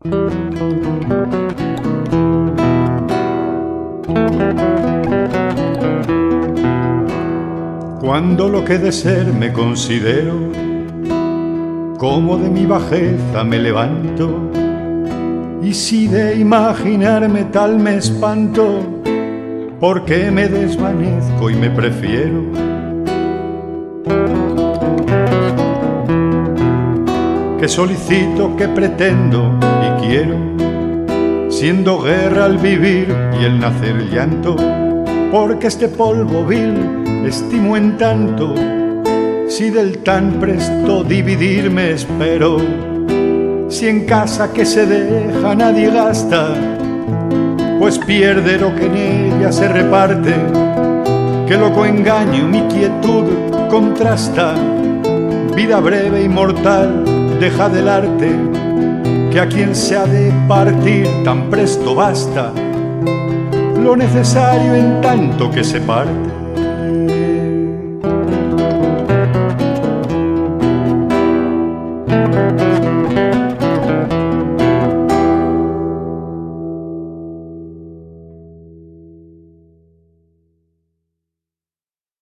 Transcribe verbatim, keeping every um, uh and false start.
Cuando lo que de ser me considero, como de mi bajeza me levanto, y si de imaginarme tal me espanto, porque me desvanezco y me prefiero. Que solicito, que pretendo y quiero, siendo guerra al vivir y el nacer llanto, porque este polvo vil estimo en tanto, si del tan presto dividirme espero. Si en casa que se deja nadie gasta, pues pierde lo que en ella se reparte. Que loco engaño mi quietud contrasta, vida breve y mortal deja del arte, que a quien se ha de partir tan presto basta lo necesario en tanto que se parte.